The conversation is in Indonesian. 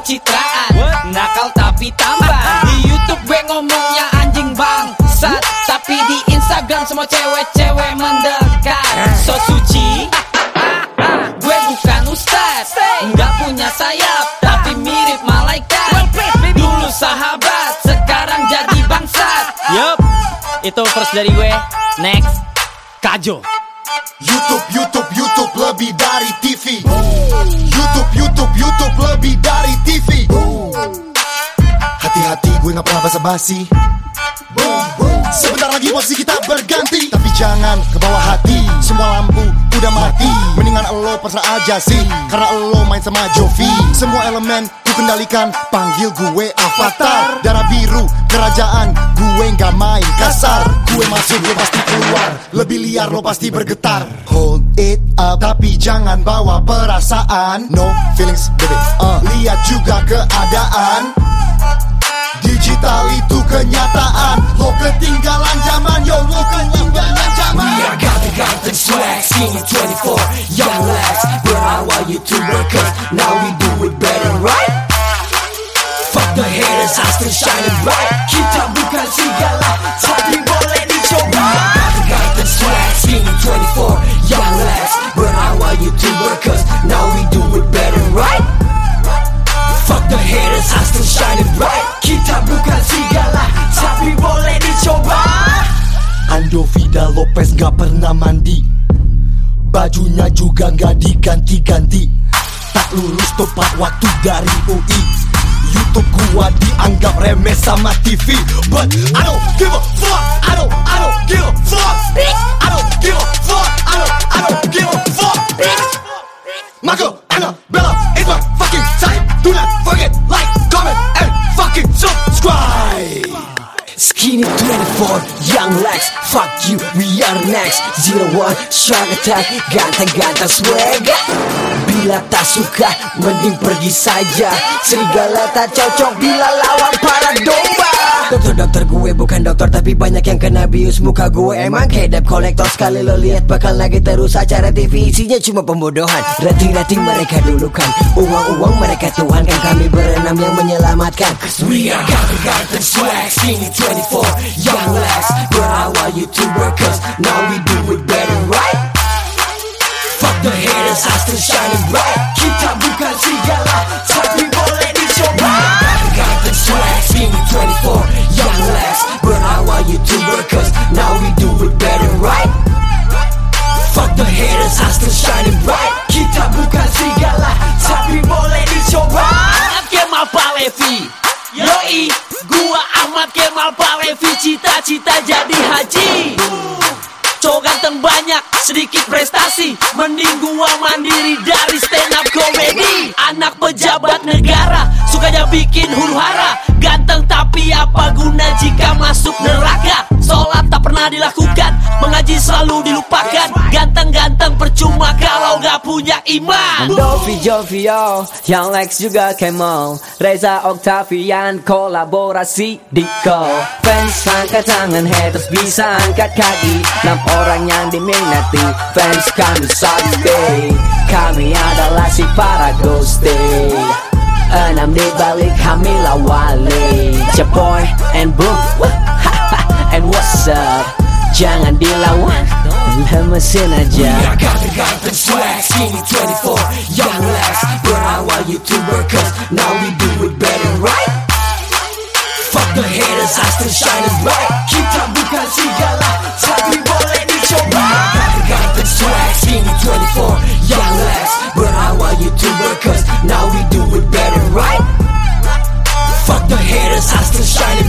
pencitraan, nakal tapi tampan. Di YouTube gue ngomongnya anjing bangsat, tapi di Instagram semua cewek-cewek mendekat. So suci, gue bukan ustaz, nggak punya sayap, tapi mirip malaikat. Dulu sahabat, sekarang jadi bangsat. Yup, itu first dari gue. Next, Kajo. YouTube lebih dari TV. YouTube lebih dari TV. Hati-hati gue gak pernah basa-basi. Sebentar lagi posisi kita berganti, tapi jangan ke bawah hati. Semua lampu udah mati, mendingan lo pasrah aja sih, karena lo main sama Jovi. Semua elemen ku kendalikan, panggil gue Avatar. Darah biru kerajaan, gue gak main kasar. Gue masuk lo pasti keluar, lebih liar lo pasti bergetar. Hold it up, tapi jangan bawa perasaan. No feelings baby, lihat juga keadaan. Digital itu kenyataan, lo ketinggalan zaman, yo lo ketinggalan zaman. We are ganteng swag, skinny 24, young lads, berawal YouTuber cause now we do it better, right? Fuck the haters, I still shining bright. Kita bukan segala, tapi boleh dicoba. We are ganteng swag, skinny 24, young lads, berawal YouTuber cause now we do it better, right? Fuck the haters, I still shining bright. Kita bukan segala, tapi boleh dicoba. Ando Vida Lopez gak pernah mandi, bajunya juga gak diganti-ganti. Tak lulus tepat waktu dari UI. YouTube gua dianggap remeh sama TV, but I don't give a fuck. I don't give a fuck. I don't give a fuck. I don't give a fuck. Marco, Annabella is my fucking type. Do not forget, like, comment, and fucking subscribe. Skinny 24, young Lex, fuck you, we are next. 01, shark attack, ganteng-ganteng swag. Bila tak suka, mending pergi saja. Serigala tak cocok bila lawan para domba. Dokter gue bukan dokter, tapi banyak yang kena bius. Muka gue emang kayak debt collector. Sekali lo lihat bakal lagi terus acara TV, isinya cuma pembodohan. Rating mereka dulukan, uang mereka tuhankan. Kami berenam yang menyelamatkan. We are ganteng swag, skinny 24, young Lex, berawal YouTuber cause now we do it better, right? Fuck the haters, I still shining bright. Kita bukan segala, tapi boleh dicoba. Ganteng swag, skinny 24, young Lex, berawal YouTuber cause now we do it better, right? Fuck the haters, I still shining bright. Kita bukan segala, tapi boleh dicoba. Ahmad Kemal Palevi, yoi, gua Ahmad Kemal Palevi, cita-cita jadi haji. Cowok ganteng banyak, sedikit prestasi, mending gua mandiri dari stand up comedy. Anak pejabat negara, sukanya bikin huru hara. Ganteng tapi apa guna jika masuk neraka? Sholat tak pernah dilakukan, mengaji selalu dilupakan. Ganteng-ganteng percuma kalau gak punya iman. Dovi Jovio, yang Lex juga Kemal, Reza Octavian kolaborasi Diko. Fans angkat tangan, haters bisa angkat kaki. 6 orang yang diminati, fans kami sakti. Kami adalah si para ghosty. 6 dibalik kami lawali. Chaboy and Boom, and what's up? Jangan dilawan, lemesin aja. We are ganteng swag, skinny 24, young Lex, berawal YouTuber cause now we do it better, right? Fuck the haters, I still shining bright. Kita bukan segala, tapi boleh dicoba. We are ganteng swag, skinny 24, young Lex, berawal YouTuber cause now we do it better, right? Fuck the haters, I still shining